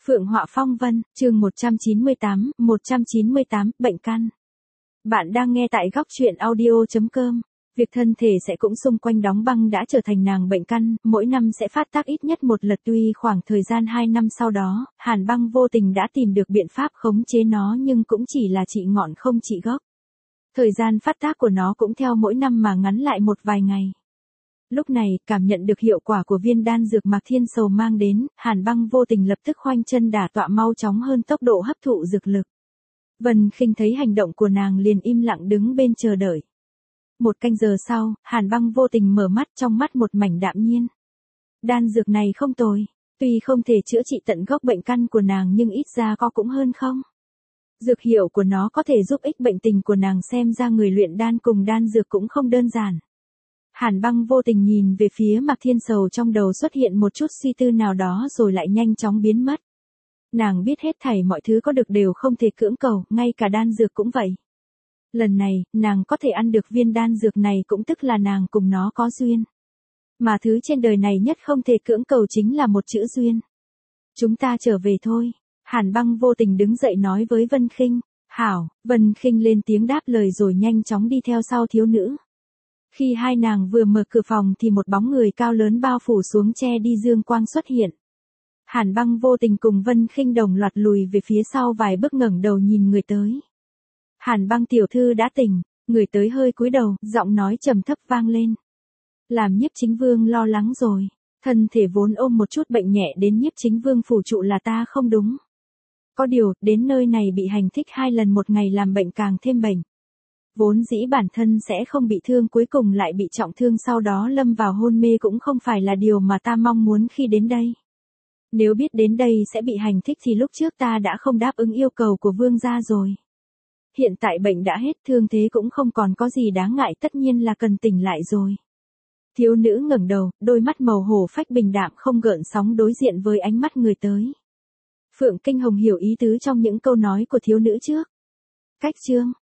Phượng Họa Phong Vân, chương 198, bệnh căn. Bạn đang nghe tại góc truyện audio.com. Việc thân thể sẽ cũng xung quanh đóng băng đã trở thành nàng bệnh căn, mỗi năm sẽ phát tác ít nhất một lần, tuy khoảng thời gian 2 năm sau đó, Hàn Băng vô tình đã tìm được biện pháp khống chế nó nhưng cũng chỉ là trị ngọn không trị gốc. Thời gian phát tác của nó cũng theo mỗi năm mà ngắn lại một vài ngày. Lúc này, cảm nhận được hiệu quả của viên đan dược Mạc Thiên Sầu mang đến, Hàn Băng vô tình lập tức khoanh chân đả tọa mau chóng hơn tốc độ hấp thụ dược lực. Vân Khinh thấy hành động của nàng liền im lặng đứng bên chờ đợi. 1 canh giờ sau, Hàn Băng vô tình mở mắt, trong mắt một mảnh đạm nhiên. Đan dược này không tồi, tuy không thể chữa trị tận gốc bệnh căn của nàng nhưng ít ra có cũng hơn không. Dược hiệu của nó có thể giúp ích bệnh tình của nàng, xem ra người luyện đan cùng đan dược cũng không đơn giản. Hàn Băng vô tình nhìn về phía Mạc Thiên Sầu, trong đầu xuất hiện một chút suy tư nào đó rồi lại nhanh chóng biến mất. Nàng biết hết thảy mọi thứ có được đều không thể cưỡng cầu, ngay cả đan dược cũng vậy. Lần này, nàng có thể ăn được viên đan dược này cũng tức là nàng cùng nó có duyên. Mà thứ trên đời này nhất không thể cưỡng cầu chính là một chữ duyên. Chúng ta trở về thôi. Hàn Băng vô tình đứng dậy nói với Vân Khinh. Hảo. Vân Khinh lên tiếng đáp lời rồi nhanh chóng đi theo sau thiếu nữ. Khi hai nàng vừa mở cửa phòng thì một bóng người cao lớn bao phủ xuống che đi dương quang xuất hiện. Hàn Băng vô tình cùng Vân Khinh đồng loạt lùi về phía sau vài bước, ngẩng đầu nhìn người tới. Hàn Băng tiểu thư đã tỉnh, người tới hơi cúi đầu, giọng nói trầm thấp vang lên. Làm Nhiếp Chính Vương lo lắng rồi, thân thể vốn ôm một chút bệnh nhẹ đến Nhiếp Chính Vương phủ trụ là ta không đúng. Có điều, đến nơi này bị hành thích 2 lần một ngày làm bệnh càng thêm bệnh. Vốn dĩ bản thân sẽ không bị thương, cuối cùng lại bị trọng thương, sau đó lâm vào hôn mê cũng không phải là điều mà ta mong muốn khi đến đây. Nếu biết đến đây sẽ bị hành thích thì lúc trước ta đã không đáp ứng yêu cầu của vương gia rồi. Hiện tại bệnh đã hết, thương thế cũng không còn có gì đáng ngại, tất nhiên là cần tỉnh lại rồi. Thiếu nữ ngẩng đầu, đôi mắt màu hổ phách bình đạm không gợn sóng đối diện với ánh mắt người tới. Phượng Kinh Hồng hiểu ý tứ trong những câu nói của thiếu nữ trước. Cách chương